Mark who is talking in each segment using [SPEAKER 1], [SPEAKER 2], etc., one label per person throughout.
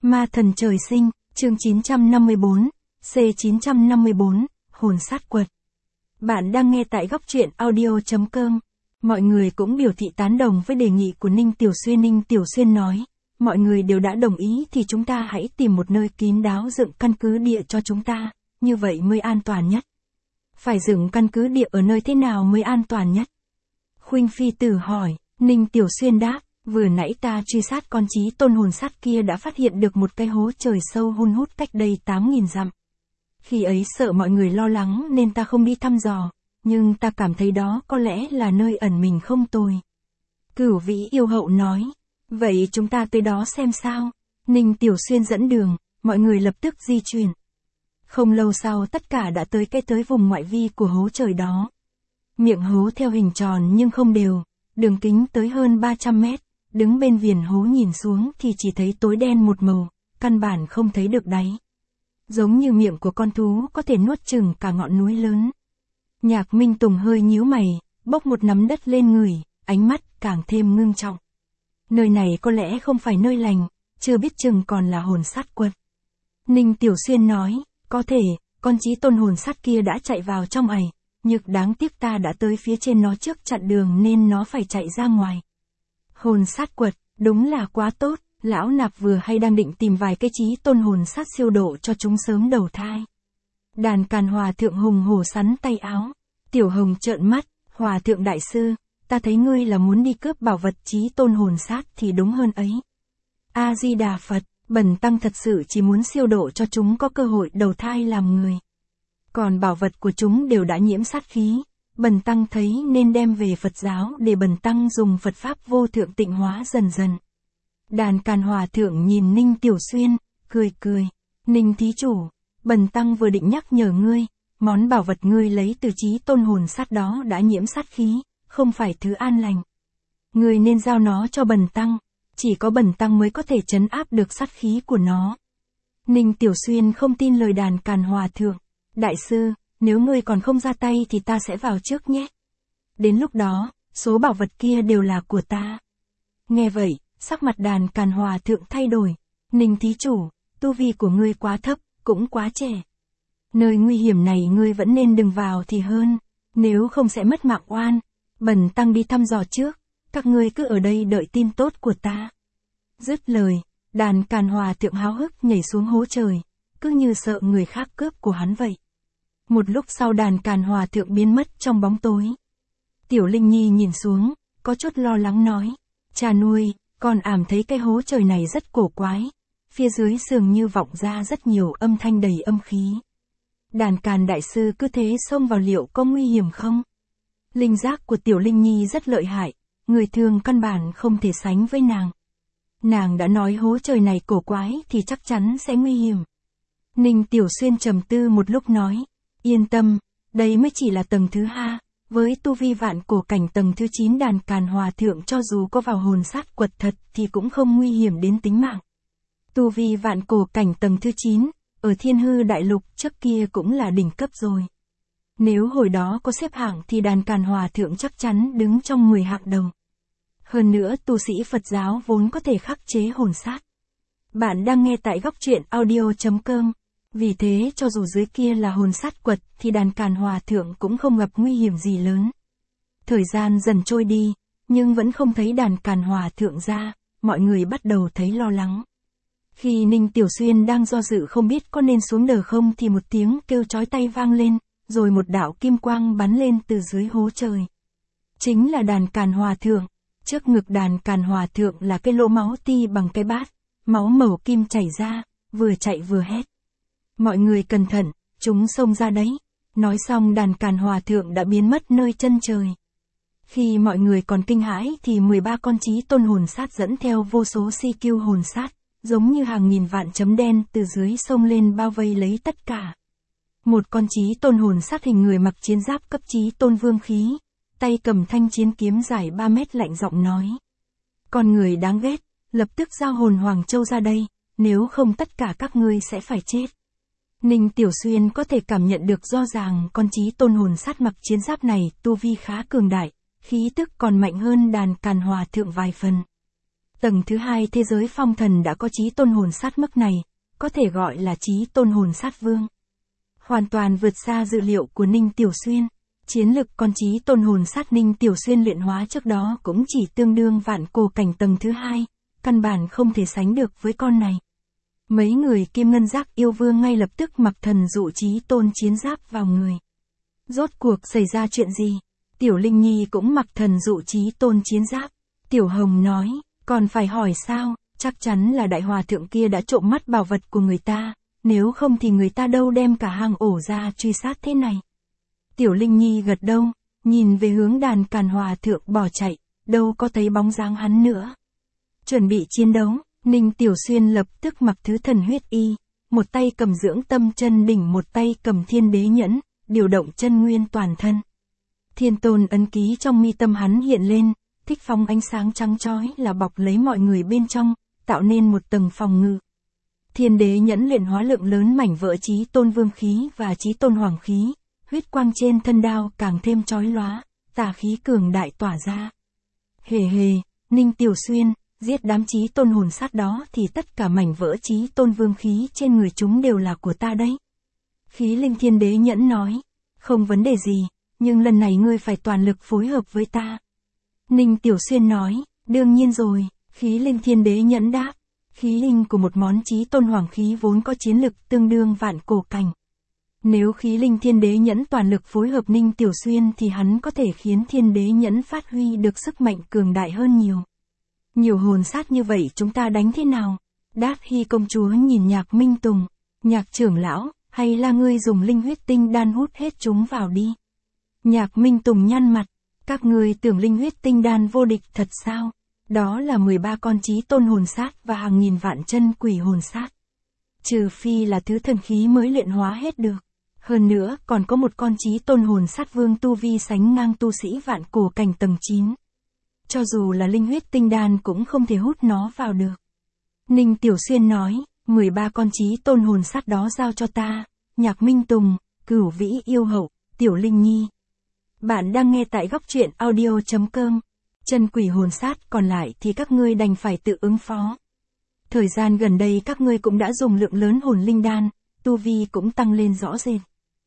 [SPEAKER 1] Ma thần trời sinh, chương 954, C954, hồn sát quật. Bạn đang nghe tại góc truyện audio.com. Mọi người cũng biểu thị tán đồng với đề nghị của Ninh Tiểu Xuyên. Ninh Tiểu Xuyên nói, mọi người đều đã đồng ý thì chúng ta hãy tìm một nơi kín đáo dựng căn cứ địa cho chúng ta, như vậy mới an toàn nhất. Phải dựng căn cứ địa ở nơi thế nào mới an toàn nhất? Khuynh Phi Tử hỏi. Ninh Tiểu Xuyên đáp, vừa nãy ta truy sát con chí tôn hồn sát kia đã phát hiện được một cái hố trời sâu hun hút cách đây 8.000 dặm. Khi ấy sợ mọi người lo lắng nên ta không đi thăm dò, nhưng ta cảm thấy đó có lẽ là nơi ẩn mình không tồi. Cửu Vĩ Yêu Hậu nói, vậy chúng ta tới đó xem sao. Ninh Tiểu Xuyên dẫn đường, mọi người lập tức di chuyển. Không lâu sau tất cả đã tới vùng ngoại vi của hố trời đó. Miệng hố theo hình tròn nhưng không đều, đường kính tới hơn 300 mét, đứng bên viền hố nhìn xuống thì chỉ thấy tối đen một màu, căn bản không thấy được đáy. Giống như miệng của con thú có thể nuốt chửng cả ngọn núi lớn. Nhạc Minh Tùng hơi nhíu mày, bốc một nắm đất lên ngửi, ánh mắt càng thêm ngưng trọng. Nơi này có lẽ không phải nơi lành, chưa biết chừng còn là hồn sát quật. Ninh Tiểu Xuyên nói, có thể, con chí tôn hồn sát kia đã chạy vào trong ải, nhưng đáng tiếc ta đã tới phía trên nó trước chặn đường nên nó phải chạy ra ngoài. Hồn sát quật, đúng là quá tốt, lão nạp vừa hay đang định tìm vài cái chí tôn hồn sát siêu độ cho chúng sớm đầu thai. Đàn Càn Hòa Thượng hùng hổ sắn tay áo, Tiểu Hồng trợn mắt, Hòa Thượng đại sư, ta thấy ngươi là muốn đi cướp bảo vật chí tôn hồn sát thì đúng hơn ấy. A-di-đà Phật, bần tăng thật sự chỉ muốn siêu độ cho chúng có cơ hội đầu thai làm người. Còn bảo vật của chúng đều đã nhiễm sát khí, bần tăng thấy nên đem về Phật giáo để bần tăng dùng Phật Pháp vô thượng tịnh hóa dần dần. Đàn Càn Hòa Thượng nhìn Ninh Tiểu Xuyên, cười. Ninh thí chủ, bần tăng vừa định nhắc nhở ngươi, món bảo vật ngươi lấy từ chí tôn hồn sát đó đã nhiễm sát khí, không phải thứ an lành. Ngươi nên giao nó cho bần tăng, chỉ có bần tăng mới có thể trấn áp được sát khí của nó. Ninh Tiểu Xuyên không tin lời Đàn Càn Hòa Thượng. Đại sư, nếu ngươi còn không ra tay thì ta sẽ vào trước nhé. Đến lúc đó, số bảo vật kia đều là của ta. Nghe vậy, sắc mặt Đàn Càn Hòa Thượng thay đổi. Ninh thí chủ, tu vi của ngươi quá thấp, cũng quá trẻ. Nơi nguy hiểm này ngươi vẫn nên đừng vào thì hơn, nếu không sẽ mất mạng oan. Bần tăng đi thăm dò trước, các ngươi cứ ở đây đợi tin tốt của ta. Dứt lời, Đàn Càn Hòa Thượng háo hức nhảy xuống hố trời, cứ như sợ người khác cướp của hắn vậy. Một lúc sau Đàn Càn Hòa Thượng biến mất trong bóng tối. Tiểu Linh Nhi nhìn xuống, có chút lo lắng nói, cha nuôi, con ảm thấy cái hố trời này rất cổ quái, phía dưới dường như vọng ra rất nhiều âm thanh đầy âm khí. Đàn Càn đại sư cứ thế xông vào liệu có nguy hiểm không? Linh giác của Tiểu Linh Nhi rất lợi hại, người thường căn bản không thể sánh với nàng. Nàng đã nói hố trời này cổ quái thì chắc chắn sẽ nguy hiểm. Ninh Tiểu Xuyên trầm tư một lúc nói, yên tâm, đây mới chỉ là tầng thứ 2, với tu vi vạn cổ cảnh tầng thứ 9 Đàn Càn Hòa Thượng cho dù có vào hồn sát quật thật thì cũng không nguy hiểm đến tính mạng. Tu vi vạn cổ cảnh tầng thứ 9, ở Thiên Hư Đại Lục trước kia cũng là đỉnh cấp rồi. Nếu hồi đó có xếp hạng thì Đàn Càn Hòa Thượng chắc chắn đứng trong 10 hạng đầu. Hơn nữa tu sĩ Phật giáo vốn có thể khắc chế hồn sát. Bạn đang nghe tại góc truyện audio.com. Vì thế cho dù dưới kia là hồn sát quật thì Đàn Càn Hòa Thượng cũng không gặp nguy hiểm gì lớn. Thời gian dần trôi đi, nhưng vẫn không thấy Đàn Càn Hòa Thượng ra, mọi người bắt đầu thấy lo lắng. Khi Ninh Tiểu Xuyên đang do dự không biết có nên xuống đờ không thì một tiếng kêu chói tai vang lên, rồi một đạo kim quang bắn lên từ dưới hố trời. Chính là Đàn Càn Hòa Thượng, trước ngực Đàn Càn Hòa Thượng là cái lỗ máu ti bằng cái bát, máu màu kim chảy ra, vừa chạy vừa hét. Mọi người cẩn thận, chúng xông ra đấy. Nói xong Đàn Càn Hòa Thượng đã biến mất nơi chân trời. Khi mọi người còn kinh hãi thì 13 con chí tôn hồn sát dẫn theo vô số CQ hồn sát, giống như hàng nghìn vạn chấm đen từ dưới sông lên bao vây lấy tất cả. Một con chí tôn hồn sát hình người mặc chiến giáp cấp chí tôn vương khí, tay cầm thanh chiến kiếm dài 3 mét lạnh giọng nói. Con người đáng ghét, lập tức giao hồn Hoàng Châu ra đây, nếu không tất cả các ngươi sẽ phải chết. Ninh Tiểu Xuyên có thể cảm nhận được rõ ràng con chí tôn hồn sát mặc chiến giáp này tu vi khá cường đại, khí tức còn mạnh hơn Đàn Càn Hòa Thượng vài phần. Tầng thứ hai thế giới phong thần đã có chí tôn hồn sát mức này, có thể gọi là chí tôn hồn sát vương. Hoàn toàn vượt xa dự liệu của Ninh Tiểu Xuyên. Chiến lực con chí tôn hồn sát Ninh Tiểu Xuyên luyện hóa trước đó cũng chỉ tương đương vạn cổ cảnh tầng thứ hai, căn bản không thể sánh được với con này. Mấy người Kim Ngân Giác yêu vương ngay lập tức mặc thần dụ chí tôn chiến giáp vào người. Rốt cuộc xảy ra chuyện gì? Tiểu Linh Nhi cũng mặc thần dụ chí tôn chiến giáp. Tiểu Hồng nói, còn phải hỏi sao, chắc chắn là đại hòa thượng kia đã trộm mắt bảo vật của người ta, nếu không thì người ta đâu đem cả hang ổ ra truy sát thế này. Tiểu Linh Nhi gật đầu, nhìn về hướng đàn Càn hòa thượng bỏ chạy, đâu có thấy bóng dáng hắn nữa. Chuẩn bị chiến đấu, Ninh Tiểu Xuyên lập tức mặc thứ thần huyết y, một tay cầm dưỡng tâm chân đỉnh, một tay cầm thiên đế nhẫn, điều động chân nguyên toàn thân. Thiên tôn ấn ký trong mi tâm hắn hiện lên, thích phóng ánh sáng trắng chói là bọc lấy mọi người bên trong, tạo nên một tầng phòng ngự. Thiên đế nhẫn luyện hóa lượng lớn mảnh vỡ chí tôn vương khí và chí tôn hoàng khí, huyết quang trên thân đao càng thêm chói lóa, tà khí cường đại tỏa ra. Hề hề, Ninh Tiểu Xuyên, giết đám chí tôn hồn sát đó thì tất cả mảnh vỡ chí tôn vương khí trên người chúng đều là của ta đấy. Khí linh thiên đế nhẫn nói, không vấn đề gì, nhưng lần này ngươi phải toàn lực phối hợp với ta. Ninh Tiểu Xuyên nói, đương nhiên rồi, khí linh thiên đế nhẫn đáp. Khí linh của một món chí tôn hoàng khí vốn có chiến lực tương đương vạn cổ cảnh. Nếu khí linh thiên đế nhẫn toàn lực phối hợp Ninh Tiểu Xuyên thì hắn có thể khiến thiên đế nhẫn phát huy được sức mạnh cường đại hơn nhiều. Nhiều hồn sát như vậy chúng ta đánh thế nào? Đát Hy công chúa nhìn Nhạc Minh Tùng, Nhạc trưởng lão, hay là ngươi dùng linh huyết tinh đan hút hết chúng vào đi. Nhạc Minh Tùng nhăn mặt, các ngươi tưởng linh huyết tinh đan vô địch thật sao? Đó là 13 con chí tôn hồn sát và hàng nghìn vạn chân quỷ hồn sát. Trừ phi là thứ thần khí mới luyện hóa hết được. Hơn nữa còn có một con chí tôn hồn sát vương tu vi sánh ngang tu sĩ vạn cổ cảnh tầng 9. Cho dù là linh huyết tinh đan cũng không thể hút nó vào được. Ninh Tiểu Xuyên nói, 13 con chí tôn hồn sát đó giao cho ta, Nhạc Minh Tùng, Cửu Vĩ yêu hậu, Tiểu Linh Nhi. Bạn đang nghe tại góc truyện audio.com. Chân quỷ hồn sát còn lại thì các ngươi đành phải tự ứng phó. Thời gian gần đây các ngươi cũng đã dùng lượng lớn hồn linh đan, tu vi cũng tăng lên rõ rệt.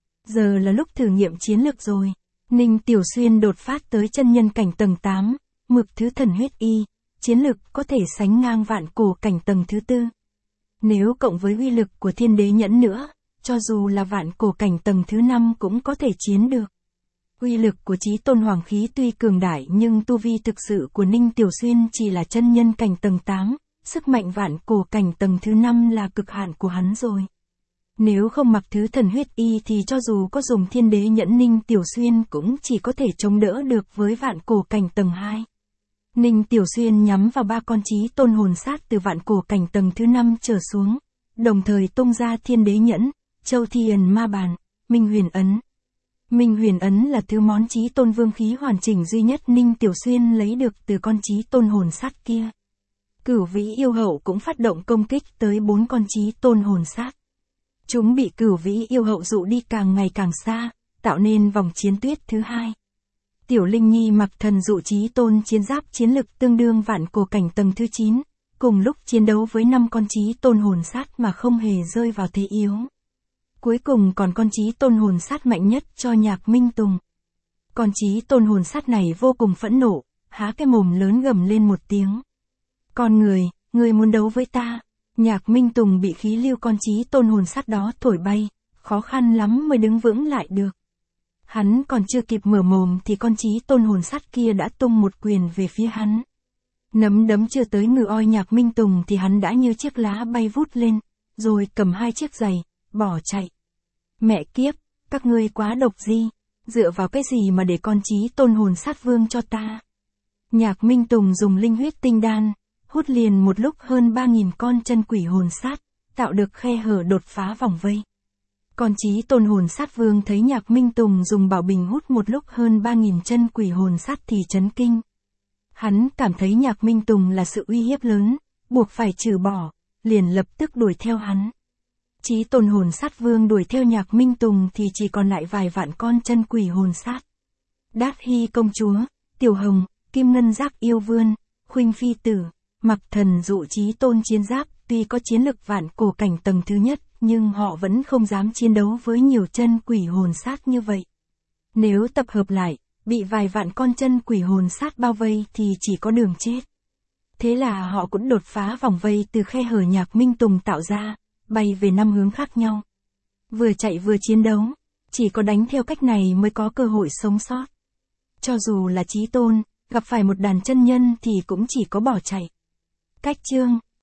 [SPEAKER 1] Giờ là lúc thử nghiệm chiến lược rồi. Ninh Tiểu Xuyên đột phát tới chân nhân cảnh tầng 8, mực thứ thần huyết y, chiến lực có thể sánh ngang vạn cổ cảnh tầng thứ 4. Nếu cộng với uy lực của thiên đế nhẫn nữa, cho dù là vạn cổ cảnh tầng thứ 5 cũng có thể chiến được. Uy lực của chí tôn hoàng khí tuy cường đại nhưng tu vi thực sự của Ninh Tiểu Xuyên chỉ là chân nhân cảnh tầng 8, sức mạnh vạn cổ cảnh tầng thứ 5 là cực hạn của hắn rồi. Nếu không mặc thứ thần huyết y thì cho dù có dùng thiên đế nhẫn Ninh Tiểu Xuyên cũng chỉ có thể chống đỡ được với vạn cổ cảnh tầng 2. Ninh Tiểu Xuyên nhắm vào 3 con chí tôn hồn sát từ vạn cổ cảnh tầng thứ 5 trở xuống, đồng thời tung ra thiên đế nhẫn, châu thiên ma bàn, minh huyền ấn. Minh huyền ấn là thứ món chí tôn vương khí hoàn chỉnh duy nhất Ninh Tiểu Xuyên lấy được từ con chí tôn hồn sát kia. Cửu Vĩ yêu hậu cũng phát động công kích tới 4 con chí tôn hồn sát. Chúng bị Cửu Vĩ yêu hậu dụ đi càng ngày càng xa, tạo nên vòng chiến tuyết thứ 2. Tiểu Linh Nhi mặc thần dụ chí tôn chiến giáp chiến lực tương đương vạn cổ cảnh tầng thứ 9, cùng lúc chiến đấu với 5 con chí tôn hồn sát mà không hề rơi vào thế yếu. Cuối cùng còn con chí tôn hồn sát mạnh nhất cho Nhạc Minh Tùng. Con chí tôn hồn sát này vô cùng phẫn nộ, há cái mồm lớn gầm lên một tiếng. Con người muốn đấu với ta? Nhạc Minh Tùng bị khí lưu con chí tôn hồn sát đó thổi bay, khó khăn lắm mới đứng vững lại được. Hắn còn chưa kịp mở mồm thì con chí tôn hồn sát kia đã tung một quyền về phía hắn. Nắm đấm chưa tới ngừ oi Nhạc Minh Tùng thì hắn đã như chiếc lá bay vút lên, rồi cầm 2 chiếc giày, bỏ chạy. Mẹ kiếp, các ngươi quá độc gì, dựa vào cái gì mà để con chí tôn hồn sát vương cho ta. Nhạc Minh Tùng dùng linh huyết tinh đan, hút liền một lúc hơn 3.000 con chân quỷ hồn sát, tạo được khe hở đột phá vòng vây. Con chí tôn hồn sát vương thấy Nhạc Minh Tùng dùng bảo bình hút một lúc hơn 3.000 chân quỷ hồn sát thì chấn kinh. Hắn cảm thấy Nhạc Minh Tùng là sự uy hiếp lớn, buộc phải trừ bỏ, liền lập tức đuổi theo hắn. Chí tôn hồn sát vương đuổi theo Nhạc Minh Tùng thì chỉ còn lại vài vạn con chân quỷ hồn sát. Đát Hy công chúa, Tiểu Hồng, Kim Ngân Giác yêu vương, Khuynh phi tử, Mặc thần dụ Chí Tôn chiến giáp, tuy có chiến lực vạn cổ cảnh tầng thứ nhất, nhưng họ vẫn không dám chiến đấu với nhiều chân quỷ hồn sát như vậy. Nếu tập hợp lại, bị vài vạn con chân quỷ hồn sát bao vây thì chỉ có đường chết. Thế là họ cũng đột phá vòng vây từ khe hở Nhạc Minh Tùng tạo ra, bay về 5 hướng khác nhau. Vừa chạy vừa chiến đấu, chỉ có đánh theo cách này mới có cơ hội sống sót. Cho dù là Chí Tôn, gặp phải một đàn chân nhân thì cũng chỉ có bỏ chạy. Cách chương